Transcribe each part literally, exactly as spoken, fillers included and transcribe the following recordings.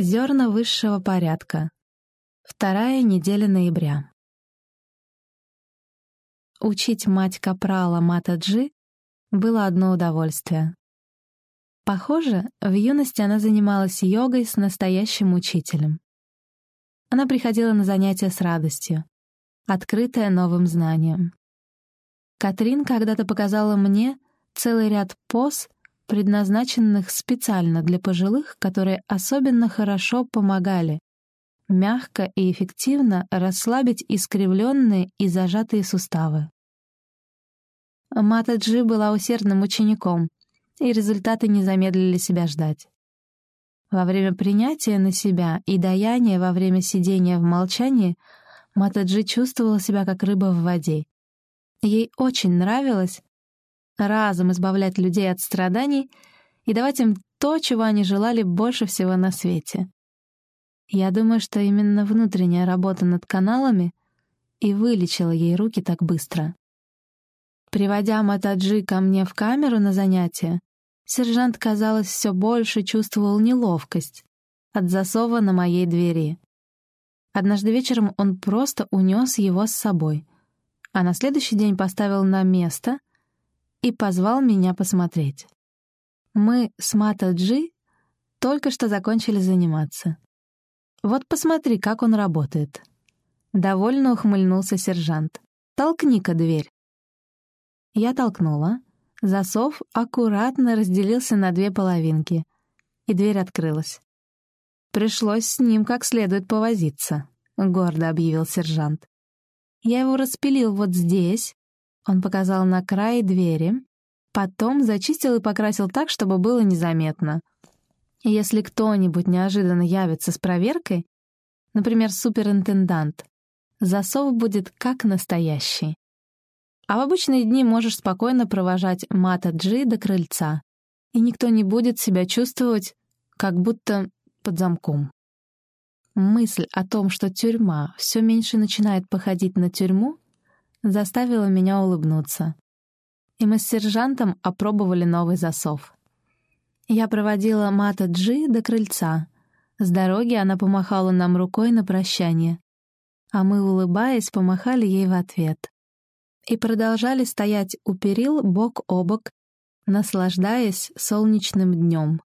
Зерна высшего порядка. Вторая неделя ноября. Учить мать капрала Матаджи было одно удовольствие. Похоже, в юности она занималась йогой с настоящим учителем. Она приходила на занятия с радостью, открытая новым знанием. Катрин когда-то показала мне целый ряд поз, предназначенных специально для пожилых, которые особенно хорошо помогали мягко и эффективно расслабить искривленные и зажатые суставы. Матаджи была усердным учеником, и результаты не замедлили себя ждать. Во время принятия на себя и даяния во время сидения в молчании Матаджи чувствовала себя как рыба в воде. Ей очень нравилось разом избавлять людей от страданий и давать им то, чего они желали больше всего на свете. Я думаю, что именно внутренняя работа над каналами и вылечила ей руки так быстро. Приводя Матаджи ко мне в камеру на занятия, сержант, казалось, все больше чувствовал неловкость от засова на моей двери. Однажды вечером он просто унес его с собой, а на следующий день поставил на место и позвал меня посмотреть. Мы с Матаджи только что закончили заниматься. «Вот посмотри, как он работает». Довольно ухмыльнулся сержант. «Толкни-ка дверь». Я толкнула. Засов аккуратно разделился на две половинки, и дверь открылась. «Пришлось с ним как следует повозиться», — гордо объявил сержант. «Я его распилил вот здесь», — он показал на край двери, потом зачистил и покрасил так, чтобы было незаметно. Если кто-нибудь неожиданно явится с проверкой, например, суперинтендант, засов будет как настоящий. А в обычные дни можешь спокойно провожать Матаджи до крыльца, и никто не будет себя чувствовать, как будто под замком. Мысль о том, что тюрьма все меньше начинает походить на тюрьму, заставила меня улыбнуться. И мы с сержантом опробовали новый засов. Я проводила Матаджи до крыльца. С дороги она помахала нам рукой на прощание, а мы, улыбаясь, помахали ей в ответ. И продолжали стоять у перил бок о бок, наслаждаясь солнечным днем.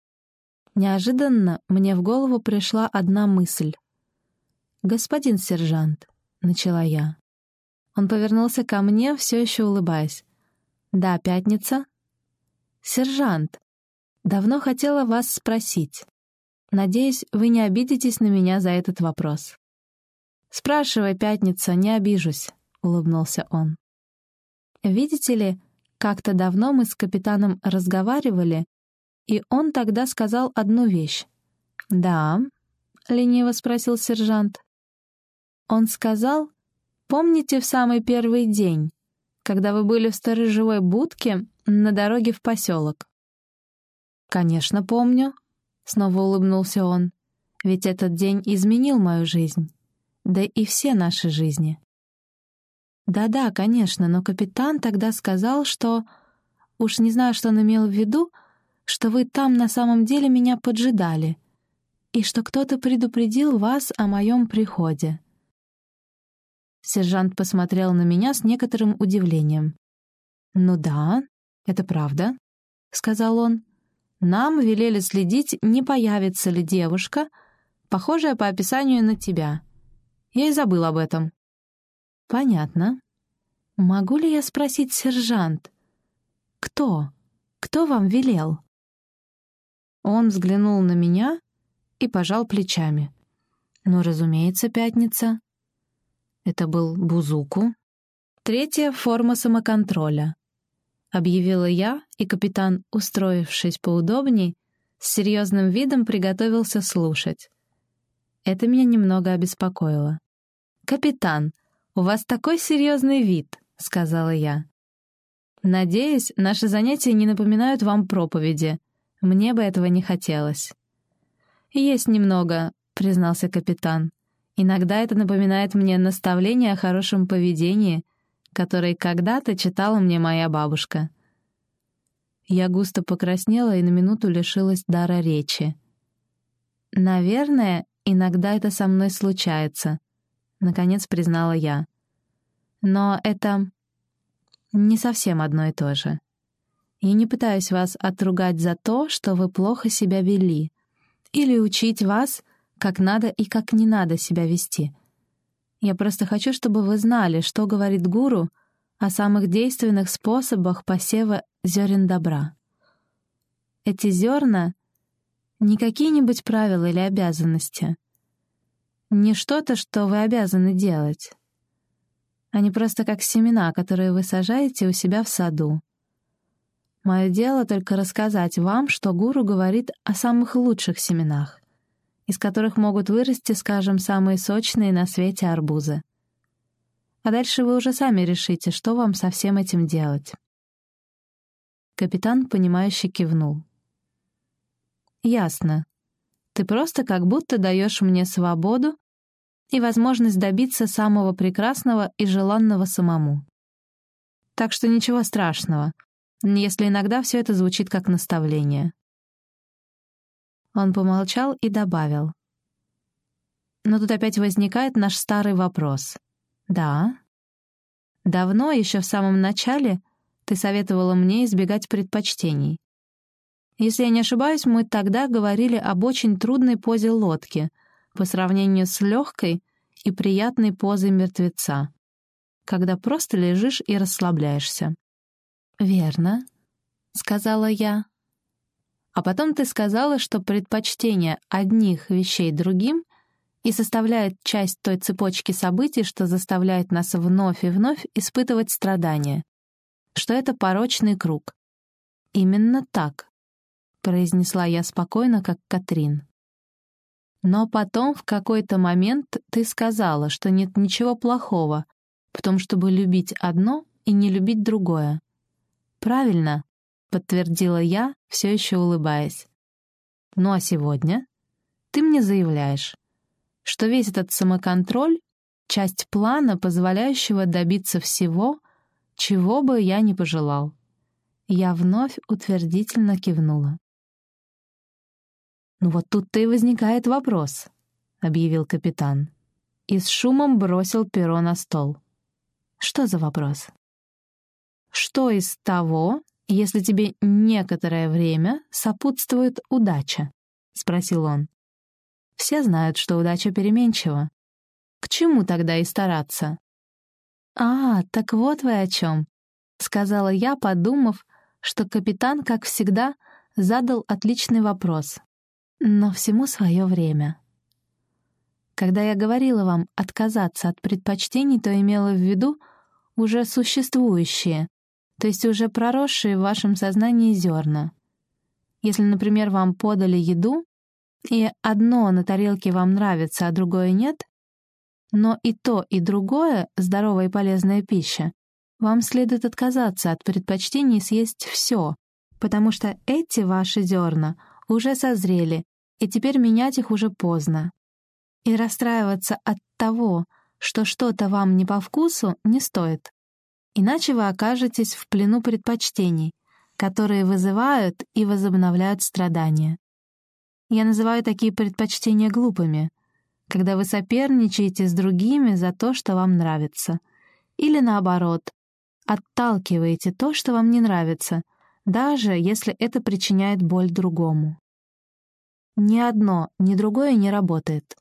Неожиданно мне в голову пришла одна мысль. «Господин сержант», — начала я. Он повернулся ко мне, все еще улыбаясь. «Да, пятница?» «Сержант, давно хотела вас спросить. Надеюсь, вы не обидитесь на меня за этот вопрос». «Спрашивай, пятница, не обижусь», — улыбнулся он. «Видите ли, как-то давно мы с капитаном разговаривали, и он тогда сказал одну вещь». «Да?» — лениво спросил сержант. «Он сказал, помните в самый первый день, когда вы были в сторожевой будке на дороге в поселок?» «Конечно, помню», — снова улыбнулся он, «ведь этот день изменил мою жизнь, да и все наши жизни». «Да-да, конечно, но капитан тогда сказал, что... Уж не знаю, что он имел в виду, что вы там на самом деле меня поджидали, и что кто-то предупредил вас о моем приходе». Сержант посмотрел на меня с некоторым удивлением. «Ну да, это правда», — сказал он. «Нам велели следить, не появится ли девушка, похожая по описанию на тебя. Я и забыл об этом». «Понятно. Могу ли я спросить, сержант, кто? Кто вам велел?» Он взглянул на меня и пожал плечами. «Ну, разумеется, пятница». Это был Бузуку. «Третья форма самоконтроля», — объявила я, и капитан, устроившись поудобней, с серьезным видом приготовился слушать. Это меня немного обеспокоило. «Капитан, у вас такой серьезный вид», — сказала я. «Надеюсь, наши занятия не напоминают вам проповеди. Мне бы этого не хотелось». «Есть немного», — признался капитан. «Иногда это напоминает мне наставление о хорошем поведении, которое когда-то читала мне моя бабушка». Я густо покраснела и на минуту лишилась дара речи. «Наверное, иногда это со мной случается», — наконец признала я. «Но это не совсем одно и то же. Я не пытаюсь вас отругать за то, что вы плохо себя вели, или учить вас, как надо и как не надо себя вести. Я просто хочу, чтобы вы знали, что говорит гуру о самых действенных способах посева зерен добра. Эти зерна — не какие-нибудь правила или обязанности, не что-то, что вы обязаны делать. Они просто как семена, которые вы сажаете у себя в саду. Мое дело только рассказать вам, что гуру говорит о самых лучших семенах, из которых могут вырасти, скажем, самые сочные на свете арбузы. А дальше вы уже сами решите, что вам со всем этим делать». Капитан, понимающе кивнул. «Ясно. Ты просто как будто даешь мне свободу и возможность добиться самого прекрасного и желанного самому. Так что ничего страшного, если иногда все это звучит как наставление». Он помолчал и добавил. «Но тут опять возникает наш старый вопрос. Да. Давно, еще в самом начале, ты советовала мне избегать предпочтений. Если я не ошибаюсь, мы тогда говорили об очень трудной позе лодки по сравнению с легкой и приятной позой мертвеца, когда просто лежишь и расслабляешься». «Верно», — сказала я. «А потом ты сказала, что предпочтение одних вещей другим и составляет часть той цепочки событий, что заставляет нас вновь и вновь испытывать страдания, что это порочный круг». «Именно так», — произнесла я спокойно, как Катрин. «Но потом в какой-то момент ты сказала, что нет ничего плохого в том, чтобы любить одно и не любить другое». «Правильно», — подтвердила я, все еще улыбаясь. «Ну а сегодня ты мне заявляешь, что весь этот самоконтроль — часть плана, позволяющего добиться всего, чего бы я ни пожелал». Я вновь утвердительно кивнула. «Ну вот тут-то и возникает вопрос», — объявил капитан. И с шумом бросил перо на стол. «Что за вопрос?» «Что из того, если тебе некоторое время сопутствует удача?» — спросил он. «Все знают, что удача переменчива. К чему тогда и стараться?» «А, так вот вы о чем», — сказала я, подумав, что капитан, как всегда, задал отличный вопрос. Но всему свое время. Когда я говорила вам отказаться от предпочтений, то имела в виду уже существующие, то есть уже проросшие в вашем сознании зерна. Если, например, вам подали еду, и одно на тарелке вам нравится, а другое нет, но и то, и другое — здоровая и полезная пища, вам следует отказаться от предпочтений съесть все, потому что эти ваши зерна уже созрели, и теперь менять их уже поздно. И расстраиваться от того, что что-то вам не по вкусу, не стоит. Иначе вы окажетесь в плену предпочтений, которые вызывают и возобновляют страдания. Я называю такие предпочтения глупыми, когда вы соперничаете с другими за то, что вам нравится. Или наоборот, отталкиваете то, что вам не нравится, даже если это причиняет боль другому. Ни одно, ни другое не работает.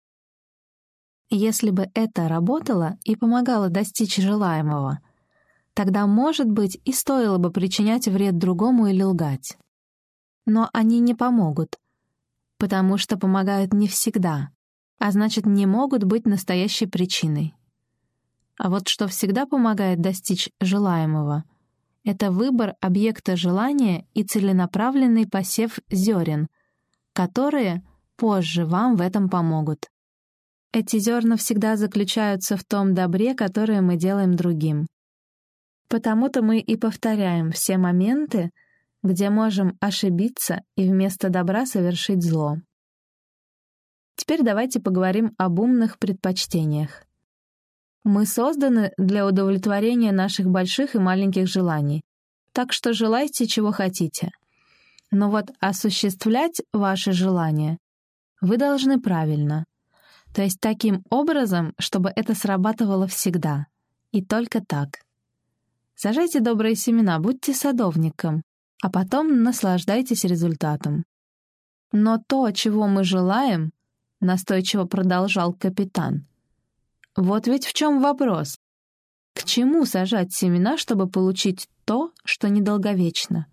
Если бы это работало и помогало достичь желаемого, тогда, может быть, и стоило бы причинять вред другому или лгать. Но они не помогут, потому что помогают не всегда, а значит, не могут быть настоящей причиной. А вот что всегда помогает достичь желаемого — это выбор объекта желания и целенаправленный посев зерен, которые позже вам в этом помогут. Эти зерна всегда заключаются в том добре, которое мы делаем другим. Потому-то мы и повторяем все моменты, где можем ошибиться и вместо добра совершить зло. Теперь давайте поговорим об умных предпочтениях. Мы созданы для удовлетворения наших больших и маленьких желаний, так что желайте, чего хотите. Но вот осуществлять ваши желания Вы должны правильно. То есть таким образом, чтобы это срабатывало всегда. И только так. Сажайте добрые семена, будьте садовником, а потом наслаждайтесь результатом. Но то, чего мы желаем, настойчиво продолжал капитан. Вот ведь в чем вопрос. К чему сажать семена, чтобы получить то, что недолговечно?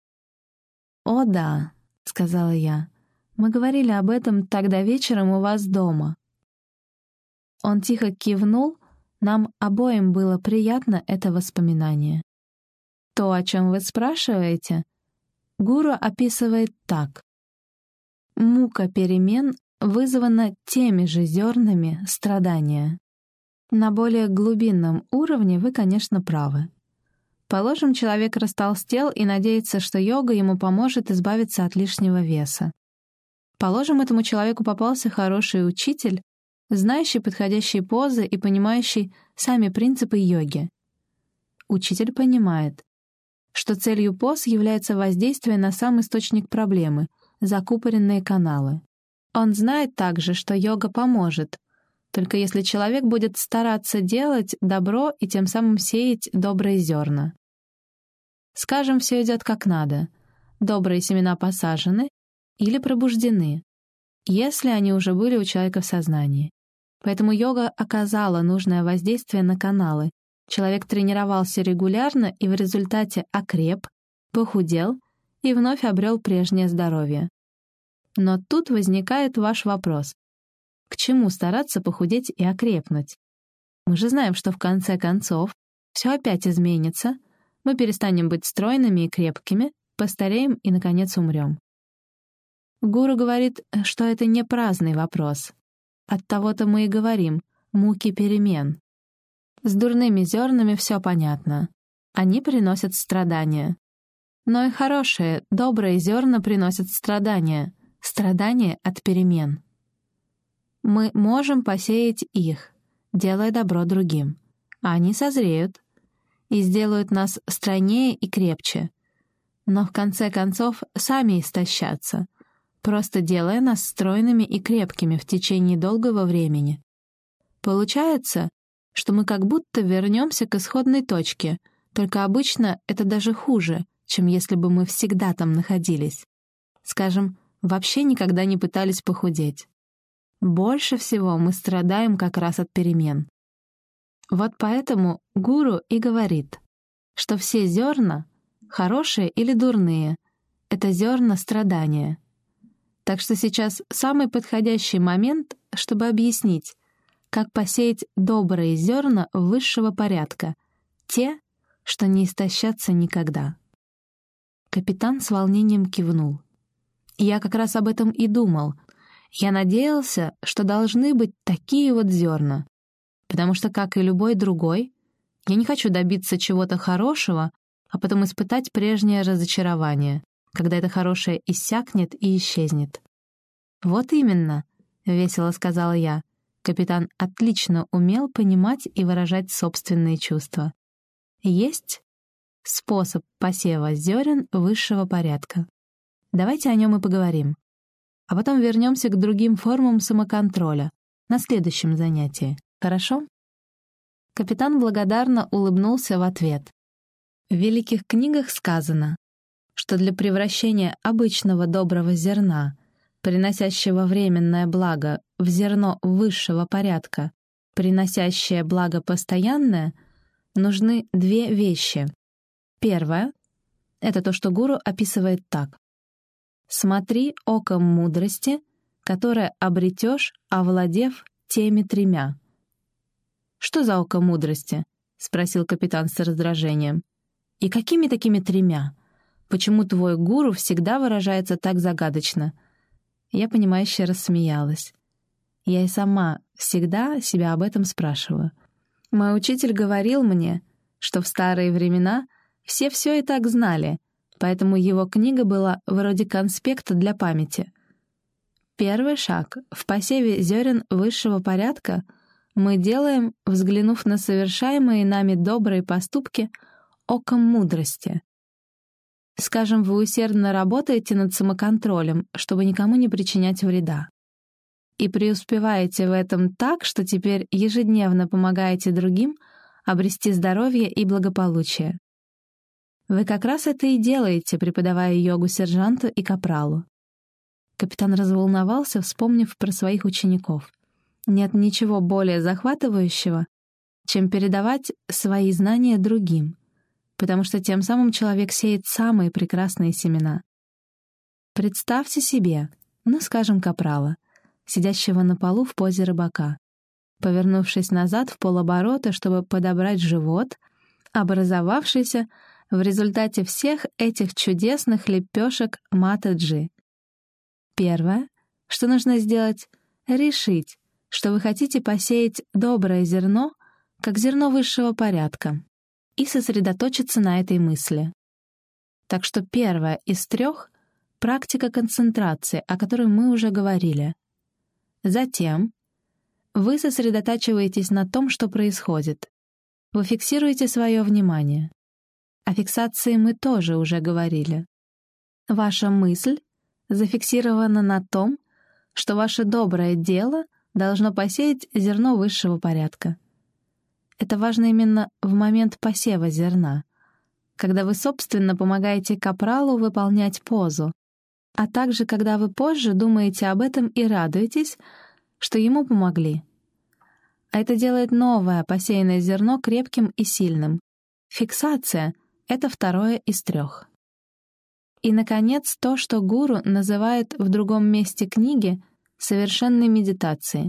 «О да», — сказала я, — «мы говорили об этом тогда вечером у вас дома». Он тихо кивнул, нам обоим было приятно это воспоминание. То, о чем вы спрашиваете, гуру описывает так. Мука перемен вызвана теми же зернами страдания. На более глубинном уровне вы, конечно, правы. Положим, человек растолстел и надеется, что йога ему поможет избавиться от лишнего веса. Положим, этому человеку попался хороший учитель, знающий подходящие позы и понимающий сами принципы йоги. Учитель понимает, что целью поз является воздействие на сам источник проблемы — закупоренные каналы. Он знает также, что йога поможет, только если человек будет стараться делать добро и тем самым сеять добрые зерна. Скажем, все идет как надо. Добрые семена посажены или пробуждены, если они уже были у человека в сознании. Поэтому йога оказала нужное воздействие на каналы. Человек тренировался регулярно и в результате окреп, похудел и вновь обрел прежнее здоровье. Но тут возникает ваш вопрос. К чему стараться похудеть и окрепнуть? Мы же знаем, что в конце концов все опять изменится, мы перестанем быть стройными и крепкими, постареем и, наконец, умрем. Гуру говорит, что это не праздный вопрос. Оттого-то мы и говорим «муки перемен». С дурными зернами все понятно. Они приносят страдания. Но и хорошие, добрые зерна приносят страдания. Страдания от перемен. Мы можем посеять их, делая добро другим. А они созреют и сделают нас стройнее и крепче. Но в конце концов сами истощатся, просто делая нас стройными и крепкими в течение долгого времени. Получается, что мы как будто вернемся к исходной точке, только обычно это даже хуже, чем если бы мы всегда там находились. Скажем, вообще никогда не пытались похудеть. Больше всего мы страдаем как раз от перемен. Вот поэтому гуру и говорит, что все зерна, хорошие или дурные, это зерна страдания. Так что сейчас самый подходящий момент, чтобы объяснить, как посеять добрые зерна высшего порядка, те, что не истощатся никогда. Капитан с волнением кивнул. Я как раз об этом и думал. Я надеялся, что должны быть такие вот зерна, потому что, как и любой другой, я не хочу добиться чего-то хорошего, а потом испытать прежнее разочарование, когда это хорошее иссякнет и исчезнет. «Вот именно», — весело сказала я. Капитан отлично умел понимать и выражать собственные чувства. Есть способ посева зерен высшего порядка. Давайте о нем и поговорим. А потом вернемся к другим формам самоконтроля на следующем занятии. Хорошо? Капитан благодарно улыбнулся в ответ. В великих книгах сказано, что для превращения обычного доброго зерна, приносящего временное благо, в зерно высшего порядка, приносящее благо постоянное, нужны две вещи. Первое — это то, что гуру описывает так. «Смотри оком мудрости, которое обретешь, овладев теми тремя». «Что за око мудрости?» — спросил капитан с раздражением. «И какими такими тремя? Почему твой гуру всегда выражается так загадочно?» Я понимающе рассмеялась. Я и сама всегда себя об этом спрашиваю. Мой учитель говорил мне, что в старые времена все все и так знали, поэтому его книга была вроде конспекта для памяти. Первый шаг в посеве зерен высшего порядка мы делаем, взглянув на совершаемые нами добрые поступки оком мудрости. Скажем, вы усердно работаете над самоконтролем, чтобы никому не причинять вреда. и преуспеваете в этом так, что теперь ежедневно помогаете другим обрести здоровье и благополучие. Вы как раз это и делаете, преподавая йогу сержанту и капралу. Капитан разволновался, вспомнив про своих учеников. Нет ничего более захватывающего, чем передавать свои знания другим, потому что тем самым человек сеет самые прекрасные семена. Представьте себе, ну, скажем, капрала, сидящего на полу в позе рыбака, повернувшись назад в полоборота, чтобы подобрать живот, образовавшийся в результате всех этих чудесных лепешек мата-джи. Первое, что нужно сделать — решить, что вы хотите посеять доброе зерно, как зерно высшего порядка, и сосредоточиться на этой мысли. Так что первое из трех — практика концентрации, о которой мы уже говорили. Затем вы сосредотачиваетесь на том, что происходит. Вы фиксируете свое внимание. О фиксации мы тоже уже говорили. Ваша мысль зафиксирована на том, что ваше доброе дело должно посеять зерно высшего порядка. Это важно именно в момент посева зерна, когда вы, собственно, помогаете капралу выполнять позу, а также когда вы позже думаете об этом и радуетесь, что ему помогли. А это делает новое посеянное зерно крепким и сильным. Фиксация — это второе из трех. И, наконец, то, что гуру называет в другом месте книги совершенной медитацией.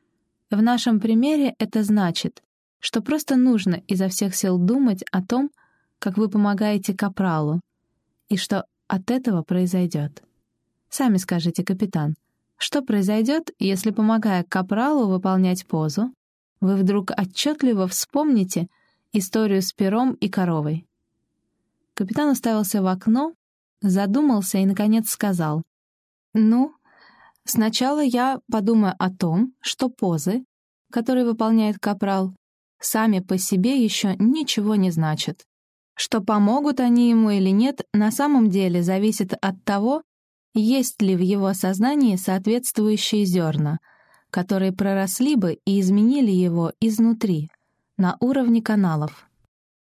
В нашем примере это значит, что просто нужно изо всех сил думать о том, как вы помогаете капралу, и что от этого произойдет. Сами скажите, капитан, что произойдет, если, помогая капралу выполнять позу, вы вдруг отчетливо вспомните историю с пером и коровой? Капитан уставился в окно, задумался и, наконец, сказал: «Ну, сначала я подумаю о том, что позы, которые выполняет капрал, сами по себе еще ничего не значат. Что помогут они ему или нет, на самом деле зависит от того, есть ли в его сознании соответствующие зерна, которые проросли бы и изменили его изнутри, на уровне каналов.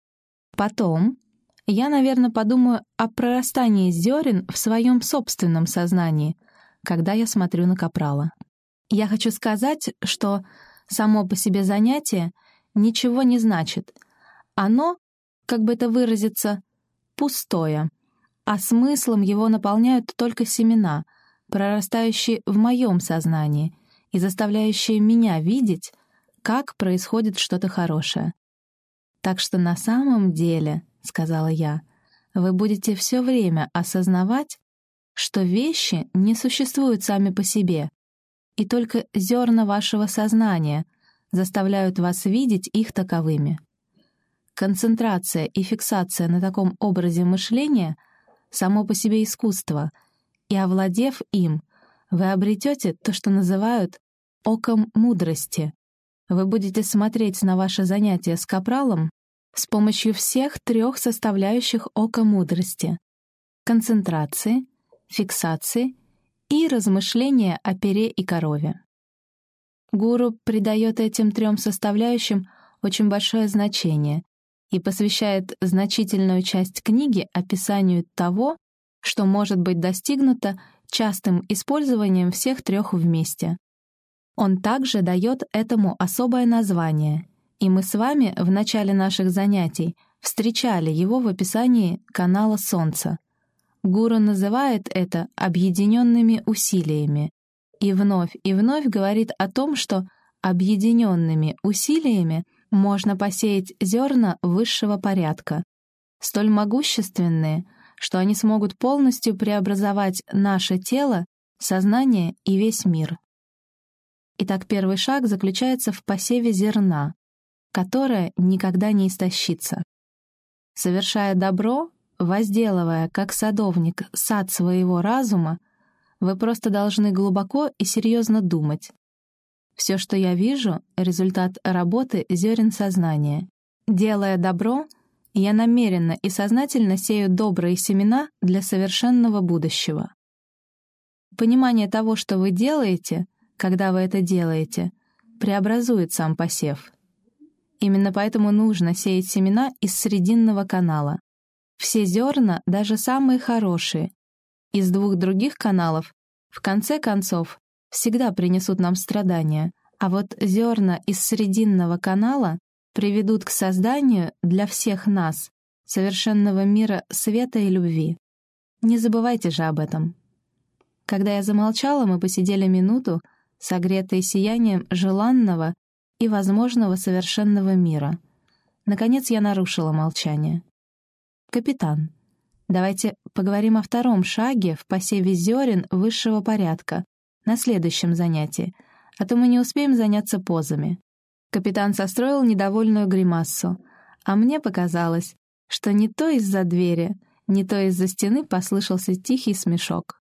Потом я, наверное, подумаю о прорастании зерен в своем собственном сознании, когда я смотрю на капрала. Я хочу сказать, что само по себе занятие ничего не значит. Оно, как бы это выразиться, пустое, а смыслом его наполняют только семена, прорастающие в моем сознании и заставляющие меня видеть, как происходит что-то хорошее. Так что на самом деле, — сказала я, — вы будете все время осознавать, что вещи не существуют сами по себе, и только зерна вашего сознания заставляют вас видеть их таковыми. Концентрация и фиксация на таком образе мышления — само по себе искусство, и, овладев им, вы обретете то, что называют «оком мудрости». Вы будете смотреть на ваше занятие с капралом с помощью всех трех составляющих ока мудрости — концентрации, фиксации и размышления о пере и корове. Гуру придает этим трем составляющим очень большое значение и посвящает значительную часть книги описанию того, что может быть достигнуто частым использованием всех трех вместе. Он также дает этому особое название, и мы с вами в начале наших занятий встречали его в описании канала Солнца. Гуру называет это объединенными усилиями и вновь и вновь говорит о том, что объединенными усилиями можно посеять зерна высшего порядка, столь могущественные, что они смогут полностью преобразовать наше тело, сознание и весь мир. Итак, первый шаг заключается в посеве зерна, которое никогда не истощится. Совершая добро, возделывая, как садовник, сад своего разума, вы просто должны глубоко и серьезно думать. Все, что я вижу, — результат работы зерен сознания. Делая добро, я намеренно и сознательно сею добрые семена для совершенного будущего. Понимание того, что вы делаете, когда вы это делаете, преобразует сам посев. Именно поэтому нужно сеять семена из срединного канала. Все зерна, даже самые хорошие, из двух других каналов, в конце концов, всегда принесут нам страдания, а вот зерна из срединного канала приведут к созданию для всех нас совершенного мира света и любви. Не забывайте же об этом. Когда я замолчала, мы посидели минуту, согретые сиянием желанного и возможного совершенного мира. Наконец я нарушила молчание. «Капитан, давайте поговорим о втором шаге в посеве зерен высшего порядка на следующем занятии, а то мы не успеем заняться позами». Капитан состроил недовольную гримассу, а мне показалось, что не то из-за двери, не то из-за стены послышался тихий смешок.